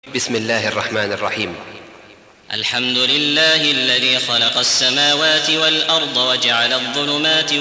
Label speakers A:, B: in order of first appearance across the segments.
A: بسم الله الرحمن الرحيم.
B: الحمد لله الذي خلق السماوات والأرض وجعل الظلمات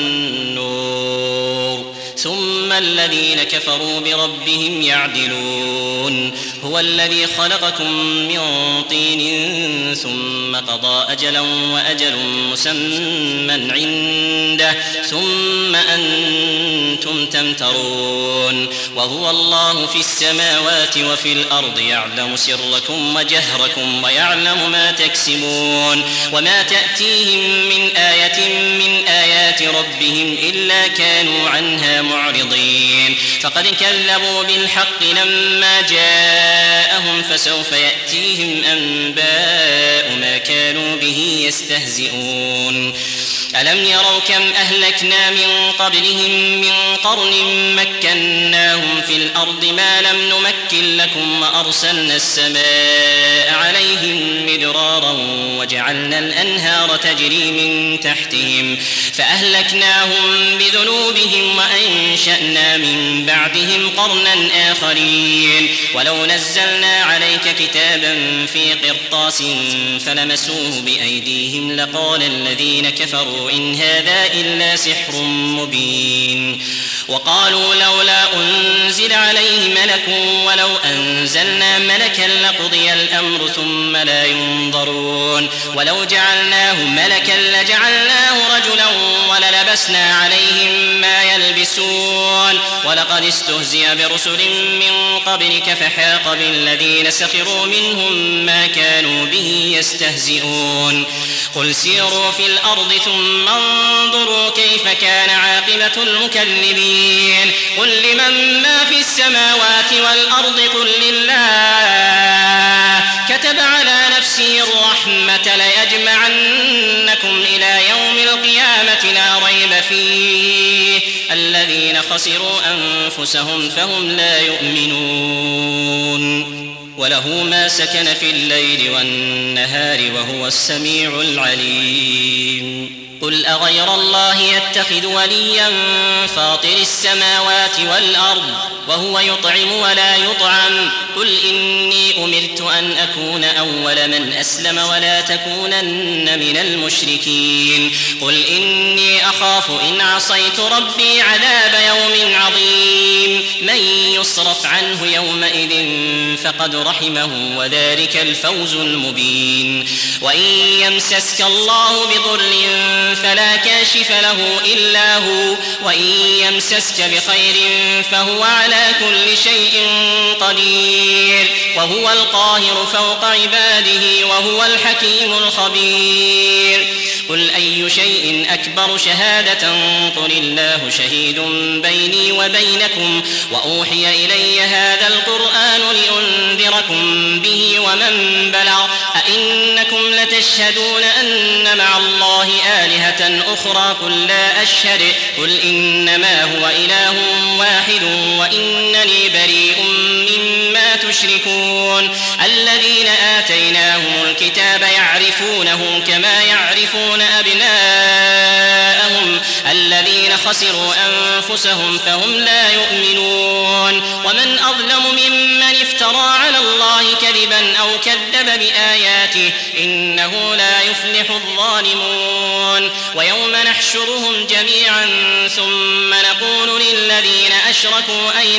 B: والنور ثم الذين كفروا بربهم يعدلون. هو الذي خلقكم من طين ثم قضى أجلا وأجل مسمى عنده ثم أنتم تمترون. وهو الله في السماوات وفي الأرض يعلم سركم وجهركم ويعلم ما تكسبون. وما تأتيهم من آية من آيات ربهم إلا كانوا عنها معرضين. فقد كذبوا بالحق لما جاءهم فسوف يأتيهم أنباء ما كانوا به يستهزئون. ألم يروا كم أهلكنا من قبلهم من قرن مكناهم في الأرض ما لم نمكن لكم وأرسلنا السماء عليهم مدرارا وجعلنا الأنهار تجري من تحتهم فأهلكناهم بذنوبهم وأنشأنا من بعدهم قرنا آخرين. ولو نزلنا عليك كتابا في قرطاس فلمسوه بأيديهم لقال الذين كفروا إن هذا إلا سحر مبين. وقالوا لولا أنزل عليه ملك ولو أنزلنا ملكا لقضي الأمر ثم لا ينظرون. ولو جعلناه ملكا لجعلناه رجلا وللبسنا عليهم ما يلبسون. ولقد استهزئ برسل من قبلك فحاق بالذين سخروا منهم ما كانوا به يستهزئون. قل سيروا في الأرض ثم انظروا كيف كان عاقبة المكذبين. قل لمن ما في السماوات والأرض قل لله كتب على نفسه الرحمة ليجمعنكم إلى يوم القيامة لا ريب فيه الذين خسروا أنفسهم فهم لا يؤمنون. وله ما سكن في الليل والنهار وهو السميع العليم. قل أغير الله يتخذ وليا فاطر السماوات والأرض وهو يطعم ولا يطعم. قل إني أمرت أن أكون أول من أسلم ولا تكونن من المشركين. قل إني أخاف إن عصيت ربي عذاب يوم عظيم. من يصرف عنه يومئذ فقد رحمه وذلك الفوز المبين. وإن يمسسك الله بضر فلا كاشف له إلا هو وإن يمسسك بخير فهو على كل شيء قدير. وهو القاهر فوق عباده وهو الحكيم الخبير. قل أي شيء أكبر شهادة قل الله شهيد بيني وبينكم وأوحي إلي هذا القرآن لأنذركم به ومن بلغ. أئنكم لتشهدون أن مع الله آلهة أخرى قل لا أشهد قل إنما هو إله واحد وإنني بريء مما تشركون. الذين آتيناهم الكتاب يعرفونه كما يعرفون أبناءهم الذين خسروا أنفسهم فهم لا يؤمنون. ومن أظلم ممن افترى على الله كذبا أو كذب بآياته إنه لا يفلح الظالمون. ويوم نحشرهم جميعا ثم نقول للذين أشركوا أين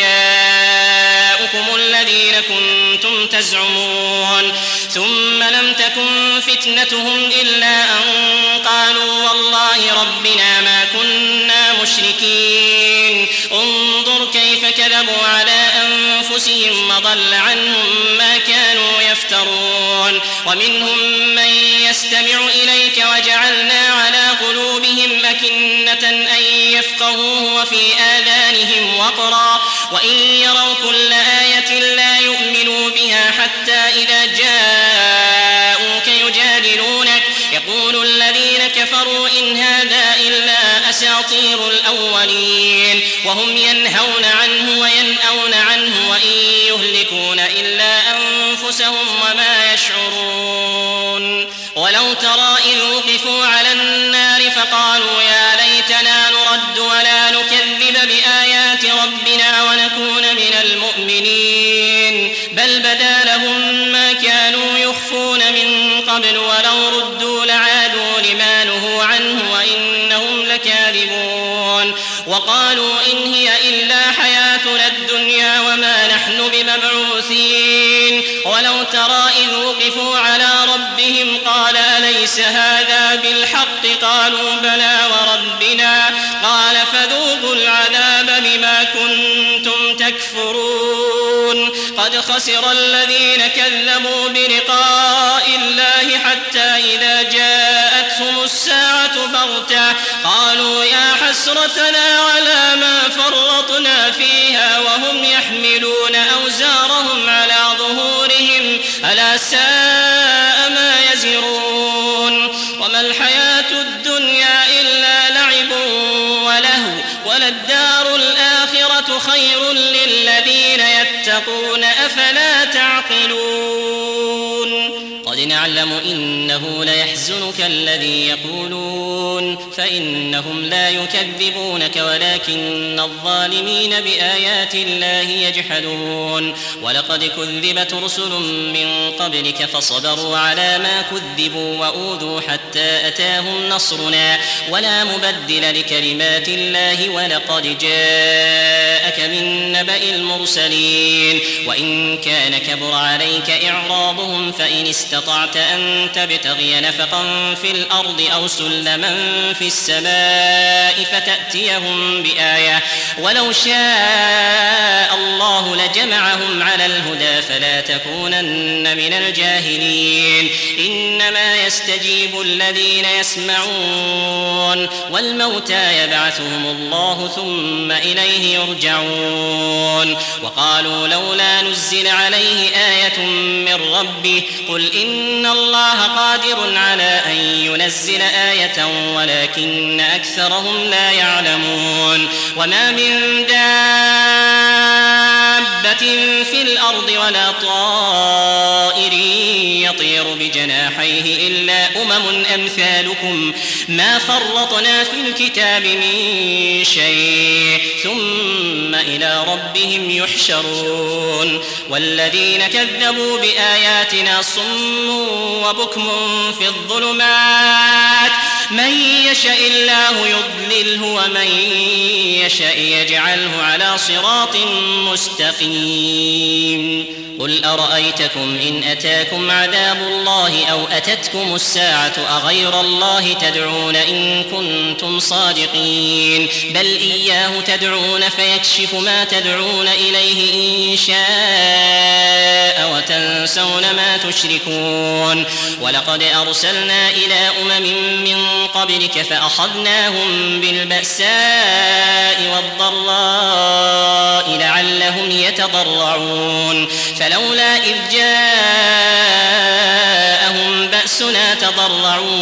B: شركاؤكم الذين كنتم تزعمون ثم لم تكن فتنتهم إلا أن قالوا والله ربنا ما كنا مشركين. انظر كيف كذبوا على أنفسهم وضل عنهم ما كانوا يفترون. ومنهم من يستمع إليك وجعلنا على قلوبهم أكنة أن يفقهوه وفي آذانهم وقرا وإن يروا كل آية لا يؤمنوا بها حتى إذا جاءوك يجادلونك يقول الذين كفروا إن هذا إلا أساطير الأولين. وهم ينهون عنه وينأون عنه وإن يهلكون إلا أنفسهم وما يشعرون. ولو ترى إذ وقفوا على النار فقالوا يا ليتنا نرد ولا نكذب بآيات ربنا ونكون من المؤمنين بل بدا لهم ما كانوا يخفون من قبل ولو ردوا لعادوا لما نهوا عنه وإنهم لكاذبون وقالوا إن هي إلا حياتنا الدنيا وما نحن بمبعوثين ولو ترى إذ وقفوا على ربهم قال أليس هذا بالحق قالوا بلى وربنا قال فذوقوا العذاب بما كنتم تكفرون قد خسر الذين كذبوا بلقاء الله حتى إذا جاءتهم الساعة بغتة قالوا يا حسرتنا على ما فرطنا فيها وهم يحملون أوزارهم على ظهورهم ألا ساء ما يزرون وما الحياة الدنيا إلا لعب ولهو وللدار الآخرة خير للذين يتقون أفلا تعقلون قد نعلم إنه ليحزنك الذي يقولون فإنهم لا يكذبونك ولكن الظالمين بآيات الله يجحدون ولقد كذبت رسل من قبلك فصبروا على ما كذبوا وأوذوا حتى أتاهم نصرنا ولا مبدل لكلمات الله ولقد جاءك من نبأ المرسلين وإن كان كبر عليك إعراضهم فإن استطعت أن تبتغي نفقا في الأرض أو سلما في السماء فتأتيهم بآية ولو شاء الله لجمعهم على الهدى فلا تكونن من الجاهلين إنما يستجيب الذين يسمعون والموتى يبعثهم الله ثم إليه يرجعون وقالوا لولا نزل عليه آية من ربه قل إن الله قادر على أن ينزل آية ولكن أكثرهم لا يعلمون وما من دابة في الأرض ولا طائر يطير بجناحيه إلا أمم أمثالكم ما فرطنا في الكتاب من شيء ثم إلى ربهم يحشرون والذين كذبوا بآياتنا صم وبكم في الظلمات من يشاء الله يضلله ومن يشاء يجعله على صراط مستقيم قل أرأيتكم إن أتاكم عذاب الله أو أتتكم الساعة أغير الله تدعون إن كنتم صادقين بل إياه تدعون فيكشف ما تدعون إليه إن شاء وتنسون ما تشركون ولقد أرسلنا إلى أمم من قبلك فأخذناهم بالبأساء والضراء لعلهم يتضرعون فلولا إذ جاءهم بأسنا تضرعوا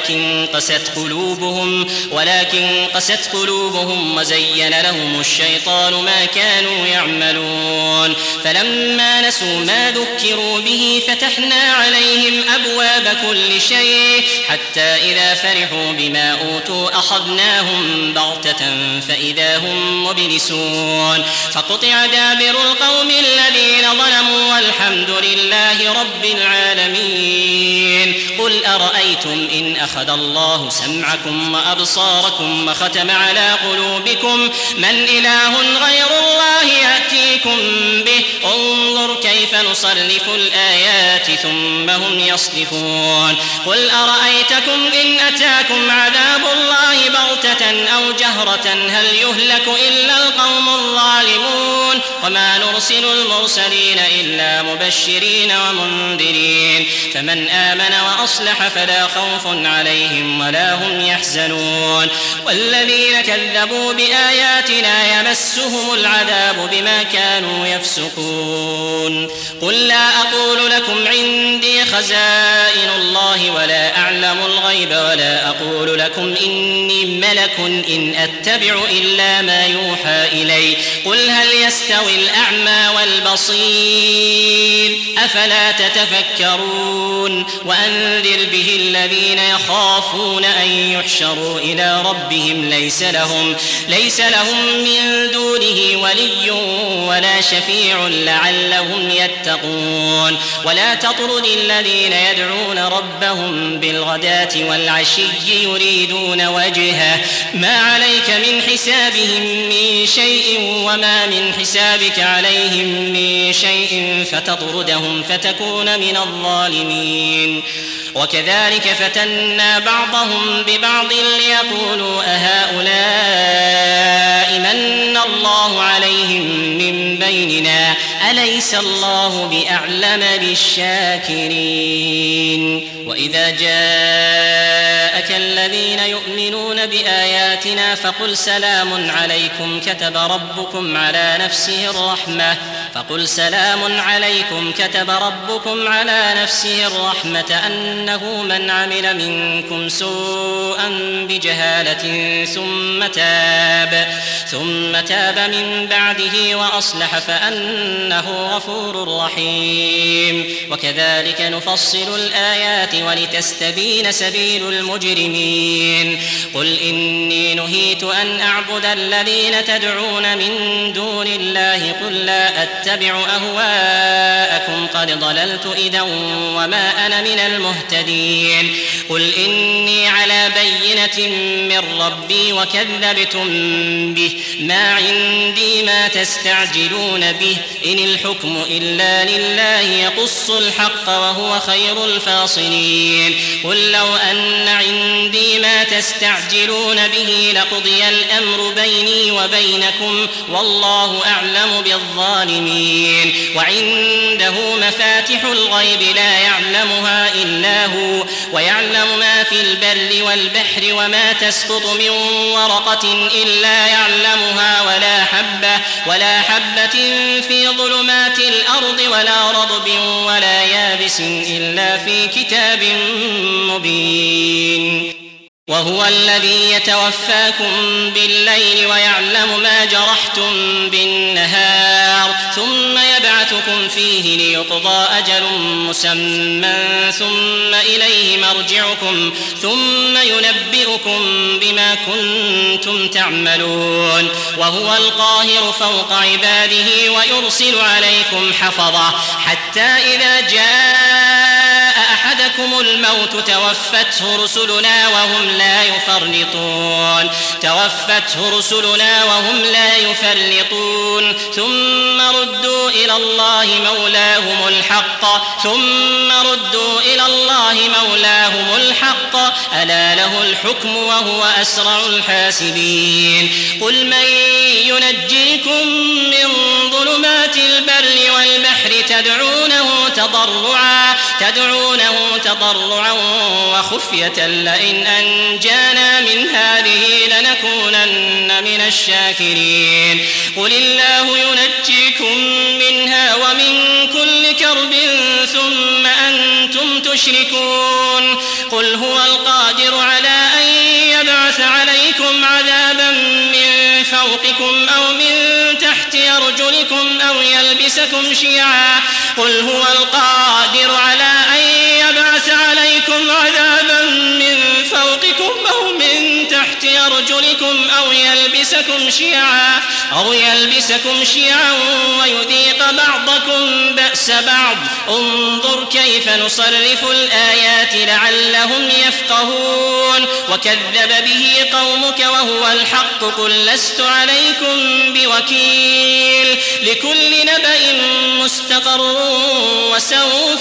B: ولكن قست قلوبهم وزين لهم الشيطان ما كانوا يعملون فلما نسوا ما ذكروا به فتحنا عليهم أبواب كل شيء حتى إذا فرحوا بما أوتوا أخذناهم بغتة فإذا هم مبلسون فقطع دابر القوم الذين ظلموا والحمد لله رب العالمين قل أرأيتم إن أخذ الله سمعكم وأبصاركم وختم على قلوبكم من إله غير الله يأتيكم به انظر كيف نصرف الآيات ثم هم يصدفون قل أرأيتكم إن أتاكم عذاب الله بغتة أو جهرة هل يهلك إلا القوم الظالمون وما نرسل المرسلين إلا مبشرين ومنذرين فمن آمن وأصلح فلا خوف عليهم ولا هم يحزنون والذين كذبوا بآياتنا يمسهم العذاب بما كانوا يفسقون قل لا أقول لكم عندي خزائن الله ولا أعلم الغيب ولا أقول لكم إني ملك إن أتبع إلا ما يوحى إلي قل هل يستوي الأعمى والبصير أفلا تتفكرون وأنذر به الذين يخافون أن يحشروا إلى ربهم ليس لهم من دونه ولي ولا شفيع لعلهم يتقون ولا تطرد الذين يدعون ربهم بالغداة والعشي يريدون وجهه ما عليك من حسابهم من شيء وما من حسابك عليهم من شيء فتطردهم فتكون من الظالمين وكذلك فتنا بعضهم ببعض ليقولوا أهؤلاء من الله عليهم من بيننا أليس الله بأعلم بالشاكرين وإذا جاءك الذين يؤمنون بآياتنا فقل سلام عليكم كتب ربكم على نفسه الرحمة أنه من عمل منكم سوءا بجهالة ثم تاب من بعده وأصلح فأنه غفور رحيم وكذلك نفصل الآيات ولتستبين سبيل المجرمين قل إني نهيت أن أعبد الذين تدعون من دون الله قل لا أتبع أهواءكم قد ضللت إذا وما أنا من المهتدين قل إني على بينة من ربي وكذبتم به ما عندي ما تستعجلون به إن الحكم إلا لله يقص الحق وهو خير الفاصلين قل لو أن عندي ما تستعجلون به لقضي الأمر بيني وبينكم والله أعلم بالظالمين وعنده مفاتح الغيب لا يعلمها إلا هو ويعلم ما في البر والبحر وما تسقط من ورقة إلا يعلمها ولا حبة في ظلمات الأرض ولا رطب ولا يابس إلا في كتاب مبين وهو الذي يتوفاكم بالليل ويعلم ما جرحتم بالنهار ثم يبعثكم فيه ليقضى أجل مسمى ثم إليه مرجعكم ثم ينبئكم بما كنتم تعملون وهو القاهر فوق عباده ويرسل عليكم حفظة حتى إذا جاء أحدكم الموت توفته رسلنا وهم لا يفرطون ثم ردوا إلى الله مولاهم الحق ألا له الحكم وهو أسرع الحاسبين قل من ينجيكم من ظلمات البر والبحر تدعونه تضرعا وخفية لئن أنجانا من هذه لنكونن من الشاكرين قل الله ينجيكم منها ومن كل كرب ثم أنتم تشركون قل هو القادر على أن يبعث عليكم عذابا من فوقكم أو من تحت أرجلكم أو يلبسكم شيعا ويذيق بعضكم بأس بعض انظر كيف نصرف الآيات لعلهم يفقهون وكذب به قومك وهو الحق قل لست عليكم بوكيل لكل نبأ مستقر وسوف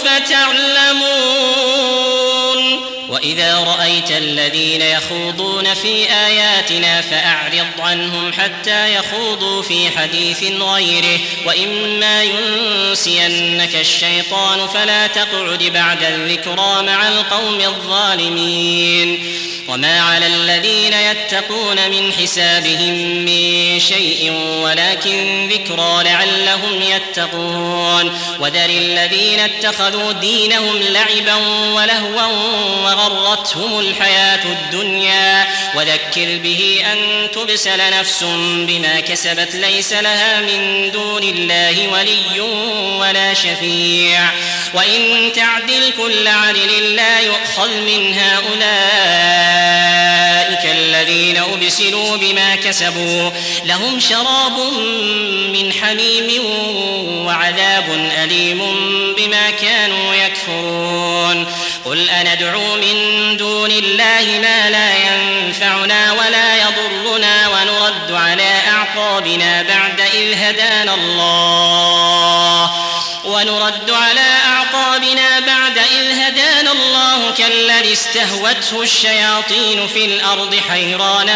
B: تعلمون وإذا رأيت الذين يخوضون في آياتنا فأعرض عنهم حتى يخوضوا في حديث غيره وإما ينسينك الشيطان فلا تقعد بعد الذكرى مع القوم الظالمين وما على الذين يتقون من حسابهم من شيء ولكن ذكرى لعلهم يتقون وذر الذين اتخذوا دينهم لعبا ولهوا وغرتهم الحياة الدنيا وذكر به أن تبسل نفس بما كسبت ليس لها من دون الله ولي ولا شفيع وإن تعدل كل عدل لا يؤخذ من هؤلاء الذين أبسلوا بما كسبوا لهم شراب من حميم وعذاب أليم بما كانوا يكفرون قل أندعو من دون الله ما لا ينفعنا ولا يضرنا ونرد على أعقابنا بعد إذ هدانا الله كالذي استهوته الشياطين في الأرض حيران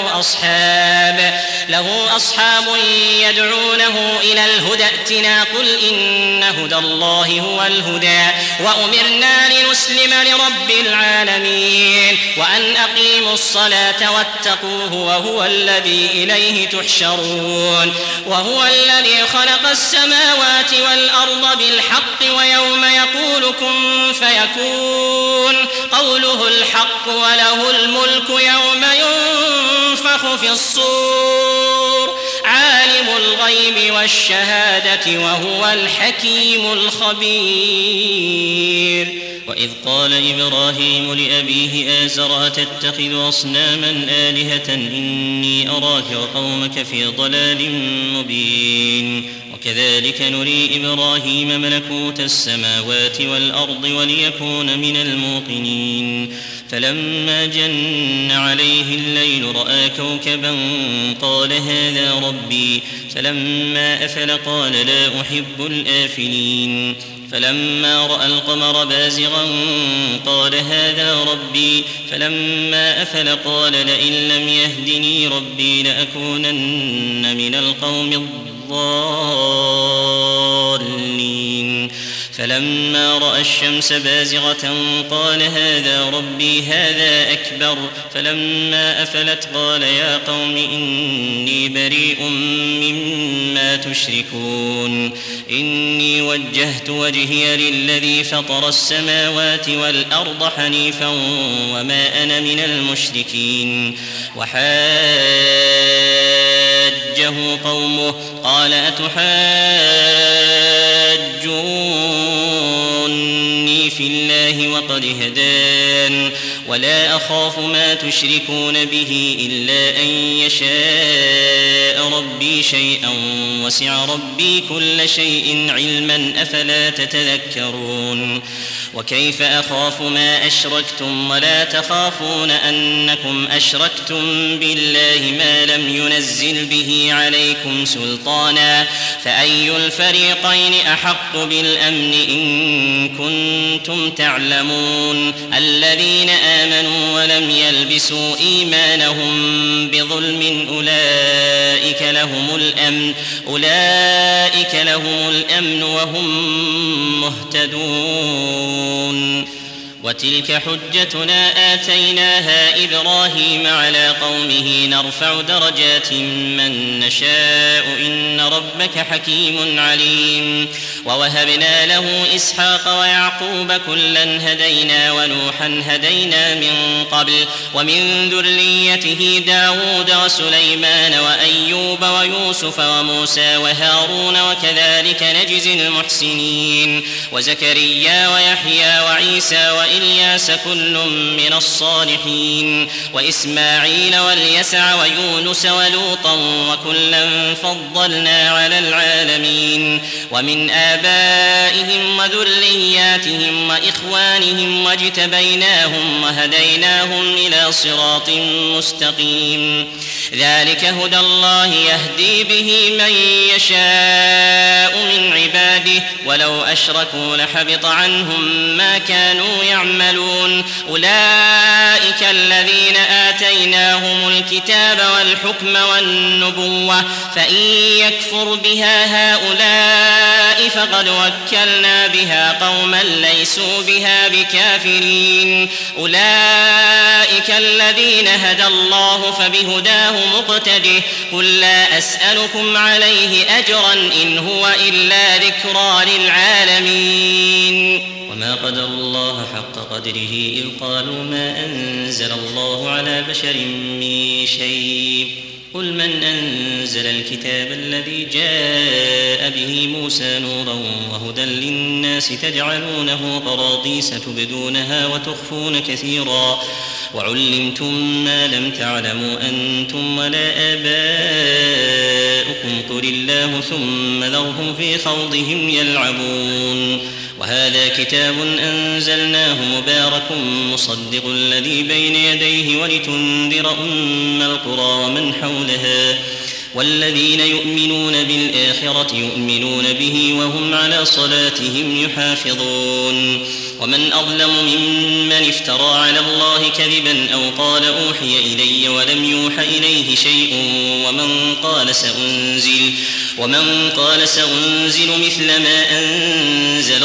B: له أصحاب يدعونه إلى الهدى ائتنا قل إن هدى الله هو الهدى وأمرنا لنسلم لرب العالمين وأن أقيموا الصلاة واتقوه وهو الذي إليه تحشرون وهو الذي خلق السماوات والأرض بالحق ويوم يقول كن فيكون قوله الحق وله الملك يوم ينفخ في الصور عالم الغيب والشهادة وهو الحكيم الخبير
C: وإذ قال إبراهيم لأبيه آزر أتتخذ أصناما آلهة إني أراك وقومك في ضلال مبين وكذلك نري إبراهيم ملكوت السماوات والأرض وليكون من الموقنين فلما جن عليه الليل رأى كوكبا قال هذا ربي فلما أفل قال لا أحب الآفلين فلما رأى القمر بازغا قال هذا ربي فلما أفل قال لئن لم يهدني ربي لأكونن من القوم الضالين فلما رأى الشمس بازغة قال هذا ربي هذا أكبر فلما أفلت قال يا قوم إني بريء مما تشركون إني وجهت وجهي للذي فطر السماوات والأرض حنيفا وما أنا من المشركين وحاجه قومه قال أتحاجوني في الله وقد هدان ولا أخاف ما تشركون به إلا أن يشاء ربي شيئا وسع ربي كل شيء علما أفلا تتذكرون وكيف أخاف ما أشركتم ولا تخافون أنكم أشركتم بالله ما لم ينزل به عليكم سلطانا فأي الفريقين أحق بالأمن إن كنتم تعلمون الذين آمنوا ولم يلبسوا إيمانهم بظلم أولئك لهم الأمن وهم مهتدون وتلك حجتنا آتيناها إبراهيم على قومه نرفع درجات من نشاء إن ربك حكيم عليم ووهبنا له إسحاق ويعقوب كلا هدينا ونوحا هدينا من قبل ومن ذريته داود وسليمان وأيوب ويوسف وموسى وهارون وكذلك نجزي المحسنين وزكريا ويحيى وعيسى وإلياس كل من الصالحين وإسماعيل واليسع ويونس ولوطا وكلا فضلنا على العالمين ومن آبائهم وذرياتهم وإخوانهم واجتبيناهم وهديناهم إلى صراط مستقيم ذلك هدى الله يهدي به من يشاء من عباده ولو أشركوا لحبط عنهم ما كانوا يعملون
B: يعملون أولئك الذين آتيناهم الكتاب والحكم والنبوة فإن يكفر بها هؤلاء فقد وكلنا بها قوما ليسوا بها بكافرين أولئك الذين هدى الله فبهداه مقتده قل لا أسألكم عليه أجرا إن هو إلا ذكرى للعالمين
C: وما قدر الله حق قدره إذ قالوا ما أنزل الله على بشر من شيء قل من أنزل الكتاب الذي جاء به موسى نورا وهدى للناس تجعلونه قراطيس تبدونها وتخفون كثيرا وعلمتم ما لم تعلموا أنتم ولا آباؤكم قل الله ثم ذرهم في خوضهم يلعبون وهذا كتاب أنزلناه مبارك مصدق الذي بين يديه ولتنذر أم القرى ومن حولها والذين يؤمنون بالآخرة يؤمنون به وهم على صلاتهم يحافظون ومن أظلم ممن افترى على الله كذبا أو قال أوحي إلي ولم يوح إليه شيء ومن قال سأنزل مثل ما أنزل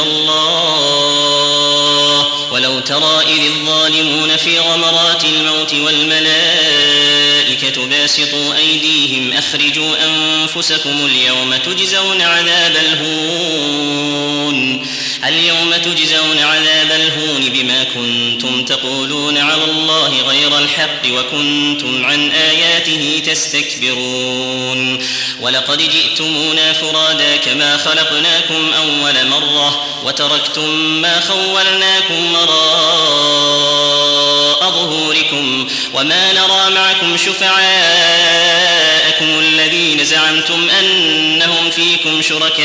C: الله ولو ترى إذ الظالمون في غمرات الموت والملائكة باسطوا أيديهم أخرجوا أنفسكم اليوم تجزون عذاب الهون بما كنتم تقولون على الله غير الحق وكنتم عن آياته تستكبرون ولقد جئتمونا فرادا كما خلقناكم أول مرة وتركتم ما خولناكم وراء ظهوركم وما نرى معكم شفعاءكم الذين زعمتم أنهم فيكم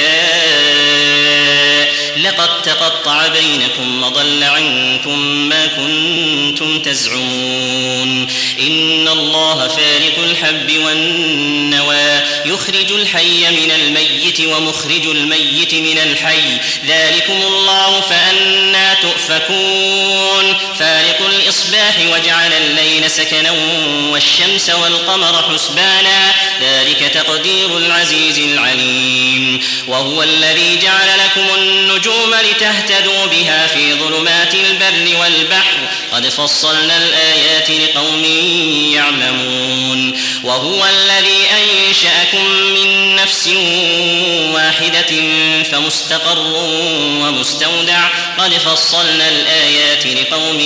C: شركاء لقد تقطع بينكم وضل عنكم ما كنتم تزعمون إن الله فارق الحب والنوى يخرج الحي من الميت ومخرج الميت من الحي ذلكم الله فأنى تؤفكون فارق الإصباح وجعل الليل سكنا والشمس والقمر حسبانا ذلك تقدير العزيز العليم وهو الذي جعل لكم النجوم لتهتدوا بها في ظلمات البر والبحر قد فصلنا الآيات لقوم يعلمون وهو الذي أنشأكم من نفس واحدة فمستقر ومستودع قد فصلنا الآيات لقوم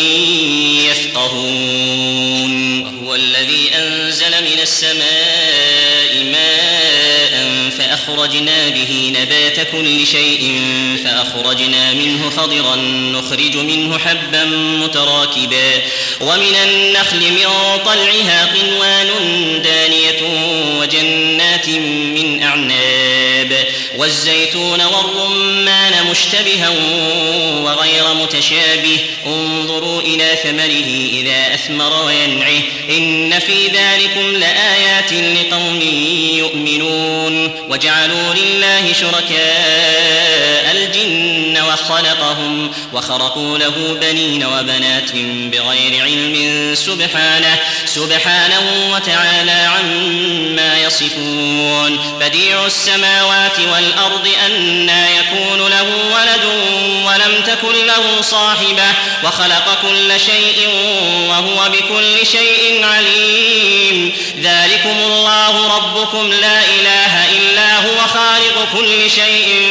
C: يفقهون وهو الذي أنزل من السماء ماء فأخرجنا به نبات كل شيء فأخرجنا منه خضرا نخرج منه حبا متراكبا ومن النخل من طلعها قنوان دانية وجنات من أعناب والزيتون والرمان مشتبها وغير متشابه انظروا إلى ثمره إذا أثمر وينعه إن في ذلكم لآيات لقوم يؤمنون وجعلوا لله شركاء الجن وخلقهم وخرقوا له بنين وبنات بغير علم سبحانه وتعالى عما يصفون بديع السماوات والأرض أنى يكون له ولد ولم تكن له صاحبة وخلق كل شيء وهو بكل شيء عليم ذلكم الله ربكم لا إله إلا هو خالق كل شيء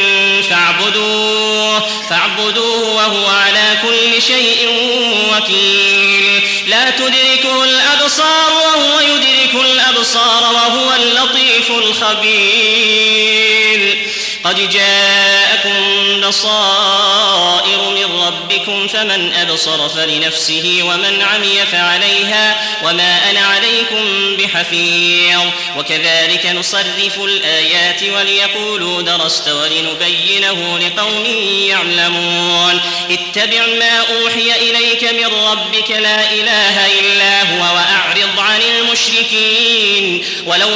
C: فاعبدوه وهو على كل شيء وكيل لا تدركه الأبصار وهو يدرك الأبصار وهو اللطيف الخبير قد جاءكم بصائر من ربكم فمن أبصر فلنفسه ومن عمي فعليها وما أنا عليكم بحفيظ وكذلك نصرف الآيات وليقولوا درست ولنبينه لقوم يعلمون اتبع ما أوحي إليك من ربك لا إله إلا هو وأعرض عن المشركين ولو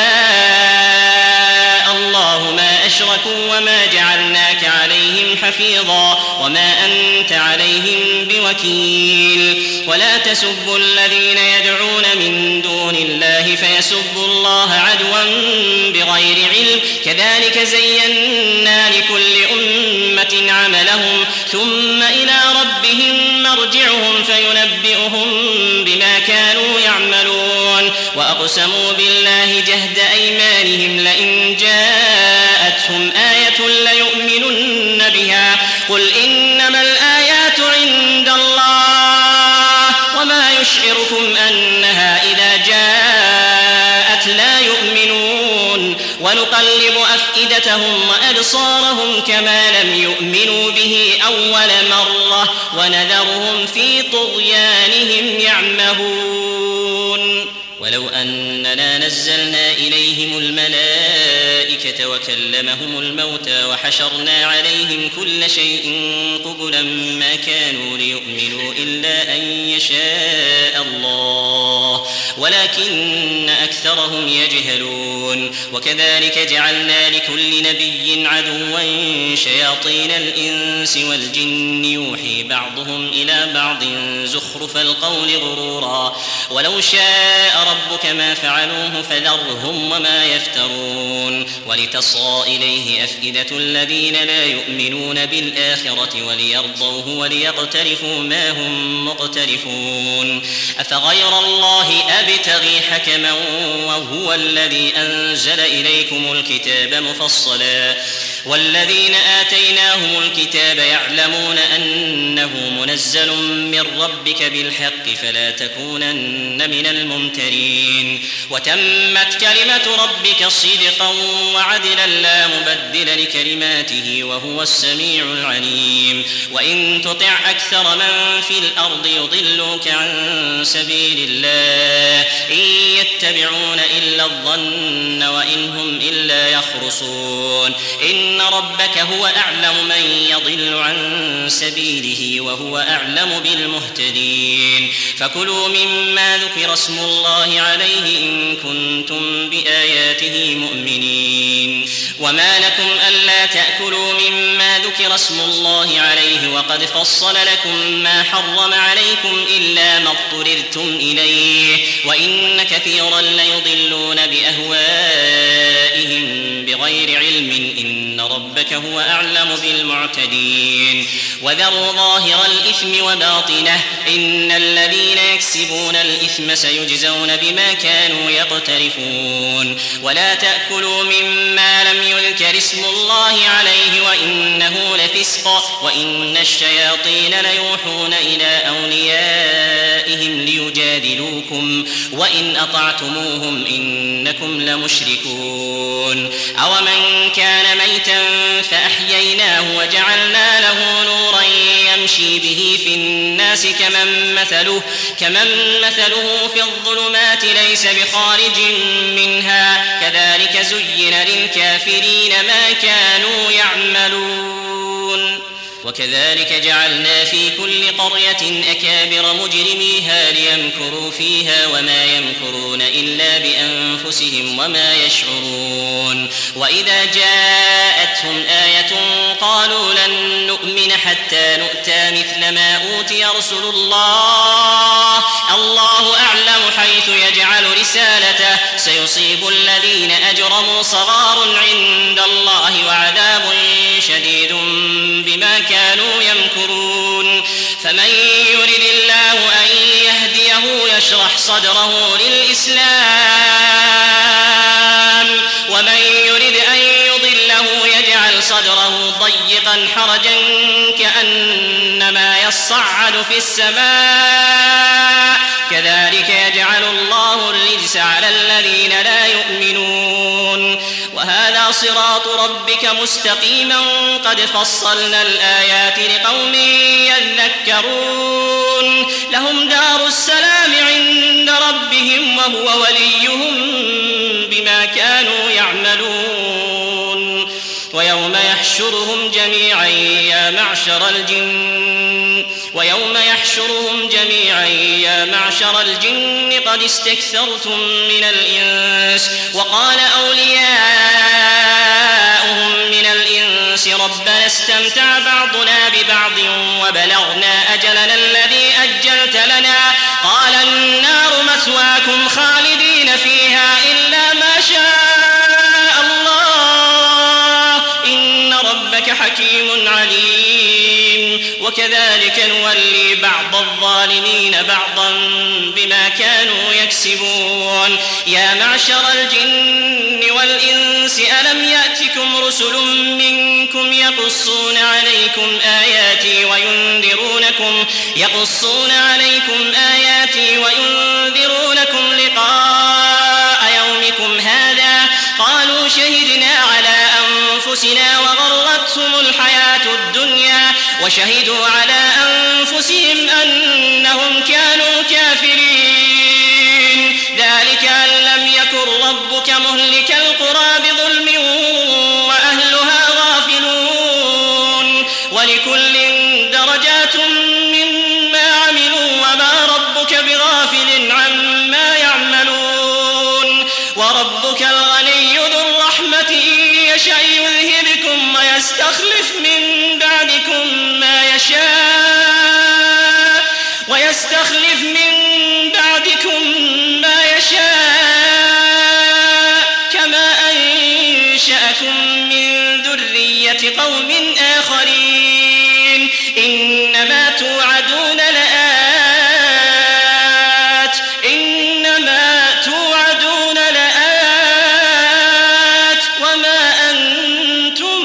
C: شاء الله ما أشركوا وما جعلناك عليهم حفيظا وما أنت عليهم بوكيل
B: وكيل ولا تسبوا الذين يدعون من دون الله فيسبوا الله عدوا بغير علم كذلك زينا لكل أمة عملهم ثم إلى ربهم مرجعهم فينبئهم بما كانوا يعملون وأقسموا بالله جهد أيمانهم لئن جاءتهم آية ليؤمنن بها قل إنما الآيات عند الله وما يشعركم أنها إذا جاءت لا يؤمنون ونقلب أفئدتهم وأبصارهم كما لم يؤمنوا به أول مرة ونذرهم في طغيانهم يعمهون ولو أننا نزلنا إليهم الملائكة وكلمهم الموتى وحشرنا عليهم كل شيء قبلا ما كانوا ليؤمنوا إلا أن يشاء الله ولكن أكثرهم يجهلون وكذلك جعلنا لكل نبي عدوا شياطين الإنس والجن يوحي بعضهم إلى بعض زخرف القول غرورا ولو شاء ربك ما فعلوه فذرهم وما يفترون ولتصغى إليه أفئدة الذين لا يؤمنون بالآخرة وليرضوه وليقترفوا ما هم مقترفون أفغير الله أبتغي حكما وهو الذي أنزل إليكم الكتاب مفصلا والذين آتيناهم الكتاب يعلمون أنه منزل من ربك بالحق فلا تكونن من الممترين وتمت كلمة ربك صدقا وعدلا لا مبدل لكلماته وهو السميع العليم وإن تطع أكثر من في الأرض يضلوك عن سبيل الله إن يتبعون إلا الظن وإن هم إلا يخرصون إن ربك هو أعلم من يضل عن سبيله وهو أعلم بالمهتدين فكلوا مما ذكر اسم الله عليه إن كنتم بآياته مؤمنين وما لكم ألا تأكلوا مما ذكر اسم الله عليه وقد فصل لكم ما حرم عليكم إلا ما اضطررتم إليه وإن كثيرا ليضلون بأهوائهم بغير علم إن ربك هو أعلم بالمعتدين وذروا ظاهر الإثم وباطنه إن الذين يكسبون الإثم سيجزون بما كانوا يقترفون ولا تأكلوا مما لم يذكر اسم الله عليه وإنه لفسق وإن الشياطين ليوحون إلى أوليائهم ليجادلوكم وإن أطعتموهم إنكم لمشركون أومن كان ميتا فأحييناه وجعلنا له نورا يمشي به في الناس كمن مثله في الظلمات ليس بخارج منها كذلك زين للكافرين ما كانوا يعملون وكذلك جعلنا في كل قرية أكابر مجرميها ليمكروا فيها وما يمكرون إلا بأنفسهم وما يشعرون وإذا جاءتهم آية قالوا لن نؤمن حتى نؤتى مثل ما أوتي رسل الله أعلم حيث يجعل رسالته سيصيب الذين أجرموا صغار عند الله وعذاب شديد بما كانوا يمكرون فمن يرد الله أن يهديه يشرح صدره للإسلام ومن يرد أن يضله يجعل صدره ضيقا حرجا كأنما يصعد في السماء كذلك يجعل الله الرجس على الذين لا يؤمنون وهذا صراط ربك مستقيما قد فصلنا الآيات لقوم يذكرون لهم دار السلام عند ربهم وهو وليهم بما كانوا يعملون ويوم يحشرهم جميعا يا معشر الجن قد استكثرتم من الإنس وقال أولياؤهم من الإنس ربنا استمتع بعضنا ببعض وبلغنا أجلنا وكذلك نولي بعض الظالمين بعضا بما كانوا يكسبون يا معشر الجن والإنس ألم يأتكم رسل منكم يقصون عليكم آياتي وينذرونكم لقاء يومكم هذا قالوا شهدنا على أنفسنا وغرتهم الحياة الدنيا وشهدوا على أنفسهم أنهم كانوا كافرين ذلك أن لم يكن ربك مهلك القرى بظلم وأهلها غافلون ولكل درجات مما عملوا وما ربك بغافل عما يعملون وربك الغني ذو الرحمة إن يشأ يذهبكم ويستخلف من بعدكم ما يشاء كما أنشأكم من ذرية قوم آخرين إنما توعدون لآت وما أنتم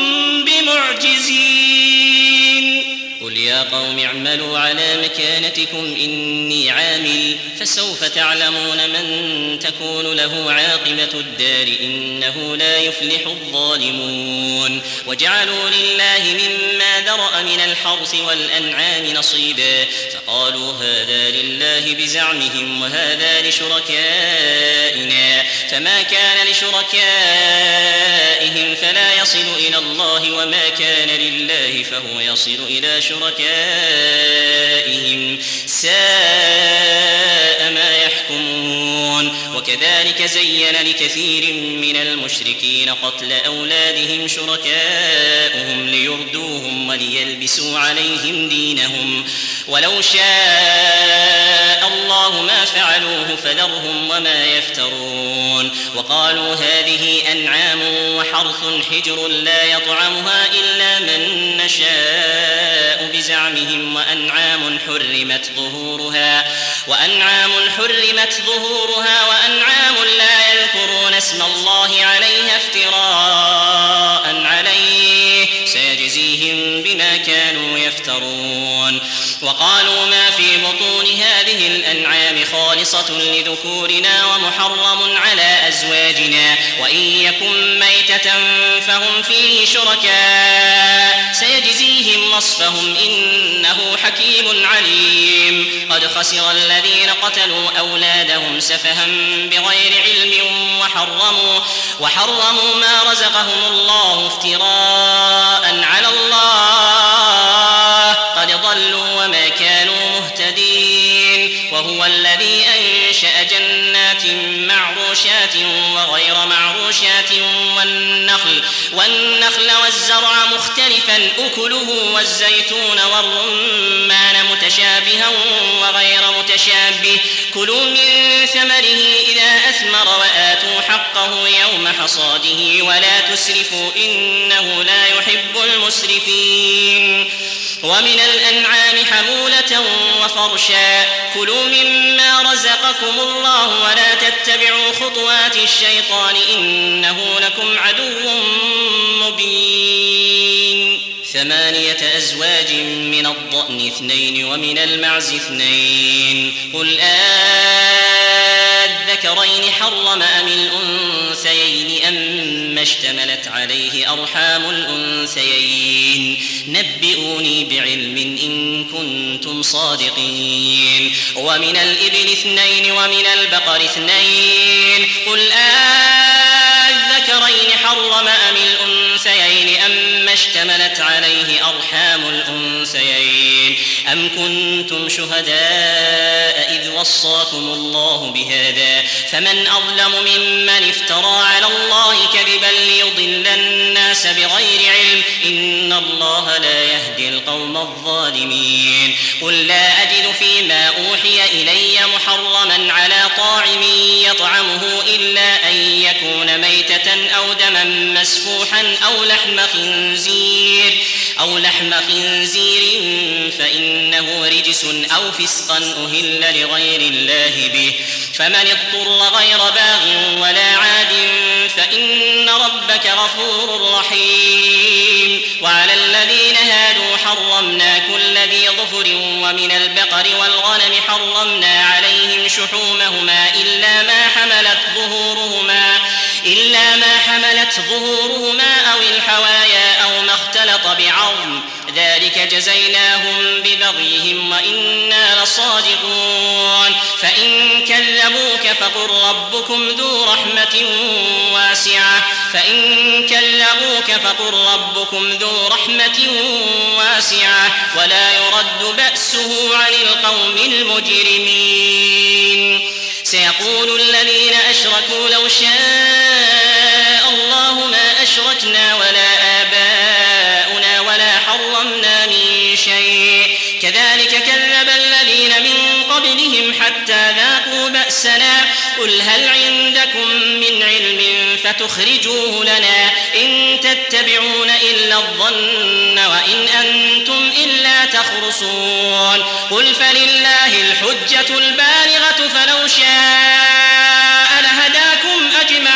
B: بمعجزين قل يا قوم اعملوا على مكانتكم إني عامل فسوف تعلمون من تكون له عاقبة الدار إنه لا يفلح الظالمون وجعلوا لله مما ذرأ من الحرث والأنعام نصيبا فقالوا هذا لله بزعمهم وهذا لشركائنا فما كان لشركائهم فلا يصل إلى الله وما كان لله فهو يصل إلى شركائهم ساء ما يحكمون وكذلك زين لكثير من المشركين قتل أولادهم شركاؤهم ليردوهم وليلبسوا عليهم دينهم ولو شاء الله ما فعلوه فذرهم وما يفترون وقالوا هذه أنعام وحرث حجر لا يطعمها إلا من نشاء بزعمهم وأنعام حرمت ظهورها وأنعام لا يذكرون اسم الله عليها افتراء عليه سيجزيهم بما كانوا يفترون وقالوا ما في بطون هذه الأنعام خالصة لذكورنا ومحرم على أزواجنا وإن يكن ميتة فهم فيه شركاء سيجزيهم وصفهم إنه حكيم عليم قد خسر الذين قتلوا أولادهم سفها بغير علم وحرموا ما رزقهم الله افتراء على الله قد ضلوا وما كانوا مهتدين وهو الذي أنشأ جنات معروشات وغير معروشات والنخل والزرع مختلفا أكله والزيتون والرمان متشابها وغير متشابه كلوا من ثمره إذا أثمر وآتوا حقه يوم حصاده ولا تسرفوا إنه لا يحب المسرفين ومن الأنعام حمولة وفرشا كلوا مما رزقكم الله ولا تتبعوا خطوات الشيطان إنه لكم عدو مبين 8 أزواج من الضأن 2 ومن المعز 2 قل الذكرين حرم أم الأنثيين أما اشتملت عليه أرحام الأنثيين نبئوني بعلم إن كنتم صادقين ومن الإبل 2 ومن البقر 2 قل الذكرين حرم أم الأنثيين أما اشتملت عليه أرحام الأنثيين أم كنتم شهداء إذ وصاكم الله بهذا فمن أظلم ممن افترى على الله كذبا ليضل الناس بغير علم إن الله لا يهدي القوم الظالمين قل لا أجد فيما أوحي إلي محرما على طاعم يطعمه إلا أن يكون ميتة أو دما مسفوحا أو لحم خنزير فإنه رجس أو فسقا أهل لغير الله به، فمن اضطر غير باغ ولا عاد فإن ربك غفور رحيم. وعلى الذين هادوا حرمنا كل ذي ظفر، ومن البقر والغنم حرمنا عليهم شحومهما إلا ما حملت ظهورهما أو الحوايا أو ما اختلط بعظم، ذلك جزيناهم ببغيهم وإنا لصادقون. فإن كذبوك فقل ربكم ذو رحمة واسعة ولا يرد بأسه عن القوم المجرمين. سيقول الذين أشركوا لو شاء الله ما أشركنا ولا آباؤنا ولا حرمنا من شيء، كذلك كذب الذين من قبلهم حتى ذاقوا بأسنا. قل هل عندكم من علم فتخرجوه لنا؟ إن تتبعون إلا الظن وإن أنتم إلا تخرصون. قل فلله الحجة البالغة فلو شاء لهداكم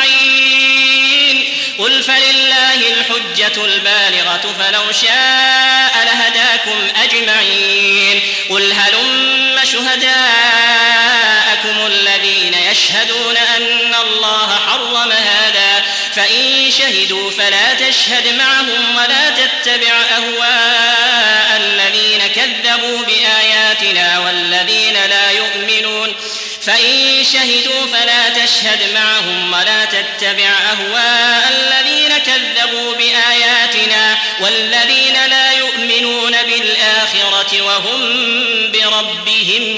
B: أجمعين. قل هلم شهداءكم الذين يشهدون أن الله حرم هذا، فإن شهدوا فلا تشهد معهم ولا تتبع أهواء الذين كذبوا بآياتنا والذين لا يؤمنون. فإن شهدوا فلا تشهد معهم ولا تتبع أهواء الذين كذبوا بآياتنا والذين لا يؤمنون بالآخرة وهم بربهم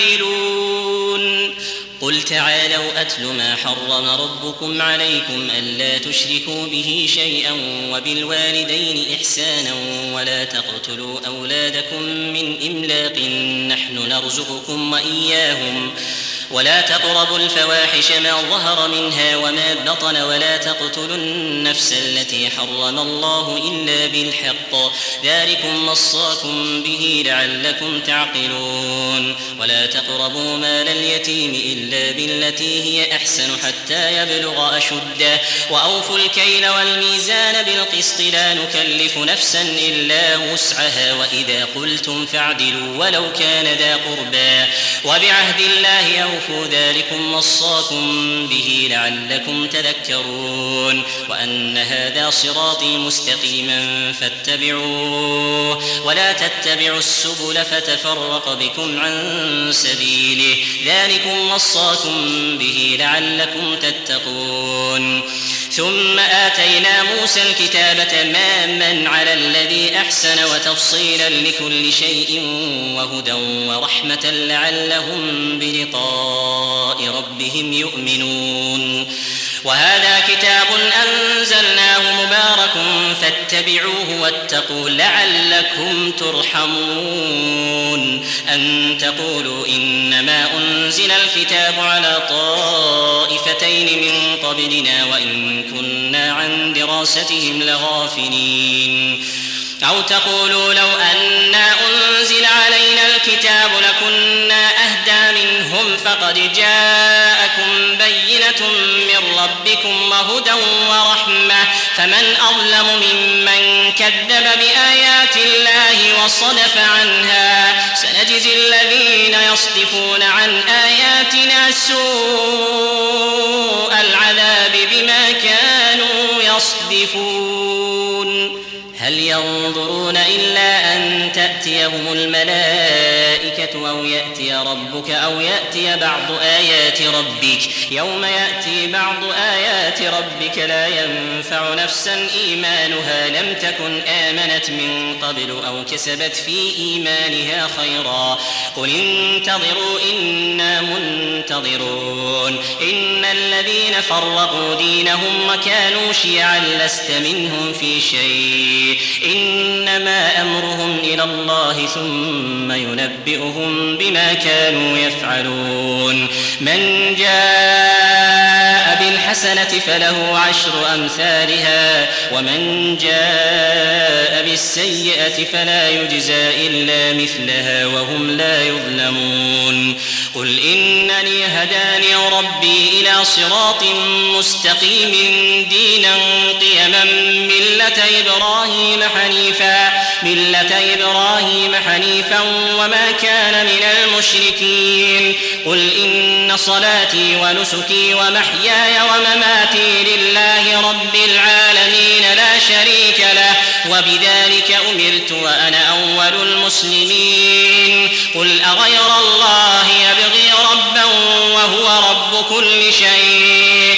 B: يعدلون. قل تعالوا أتل ما حرم ربكم عليكم ألا تشركوا به شيئا وبالوالدين إحسانا ولا تقتلوا أولادكم من إملاق نحن نرزقكم وإياهم ولا تقربوا الفواحش ما ظهر منها وما بطن ولا تقتلوا النفس التي حرم الله إلا بالحق ذلكم وصاكم به لعلكم تعقلون. ولا تقربوا مال اليتيم إلا بالتي هي أحسن حتى يبلغ أشده وأوفوا الكيل والميزان بالقسط لا نكلف نفسا إلا وسعها وإذا قلتم فاعدلوا ولو كان ذا قربى وبعهد الله أوفوا ذلكم وصاكم به لعلكم تذكرون. وأن هذا صراطي مستقيما فاتبعوه ولا تتبعوا السبل فتفرق بكم عن سبيله ذلكم وصاكم به لعلكم تتقون. ثم آتينا موسى الكتاب تماما على الذي أحسن وتفصيلا لكل شيء وهدى ورحمة لعلهم بلقاء ربهم يؤمنون. وهذا كتاب أنزلناه مبارك فاتبعوه واتقوا لعلكم ترحمون. أن تقولوا إنما أنزل الكتاب على طائفتين من قبلنا وإن كنا عن دراستهم لغافلين. أو تقولوا لو أنا أنزل علينا الكتاب لكنا أهدى منهم فقد جاءكم بينة من ربكم وهدى ورحمة فمن أظلم ممن كذب بآيات الله وصدف عنها. سنجزي الذين يصدفون عن آياتنا سوء العذاب بما كانوا يصدفون. هل ينظرون إلا أن تأتيهم الملائكة أو يأتي ربك أو يأتي بعض آيات ربك يوم يأتي بعض آيات ربك لا ينفع نفسا إيمانها لم تكن آمنت من قبل أو كسبت في إيمانها خيرا قل انتظروا إنا منتظرون. إن الذين فرقوا دينهم وكانوا شيعا لست منهم في شيء إنما أمرهم إلى الله ثم ينبئهم ونبئكم بما كانوا يفعلون من جاء بالحسنة فله 10 أمثالها ومن جاء بالسيئة فلا يجزى إلا مثلها وهم لا يظلمون قل إنني هداني ربي إلى صراط مستقيم دينا قيما ملة إبراهيم حنيفا وما كان من المشركين قل إن صلاتي ونسكي ومحياي ومماتي لله رب العالمين لا شريك له وبذلك أمرت وأنا أول المسلمين قل أغير الله يبغي ربا وهو رب كل شيء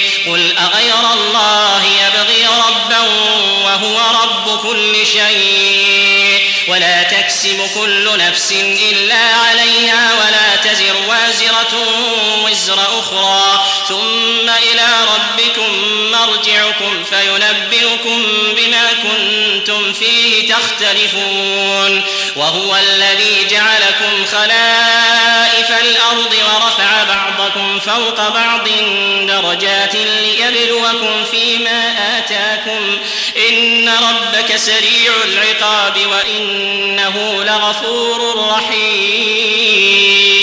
B: ولا تكسب كل نفس إلا عليها ولا تزر وازرة وزر أخرى ثم إلى ربكم مرجعكم فينبئكم بما كنتم فيه تختلفون وهو الذي جعلكم خلائف الأرض ورفع بعضكم فوق بعض درجات ليبلوكم فيما آتاكم إن ربك سريع العقاب وإنه لغفور رحيم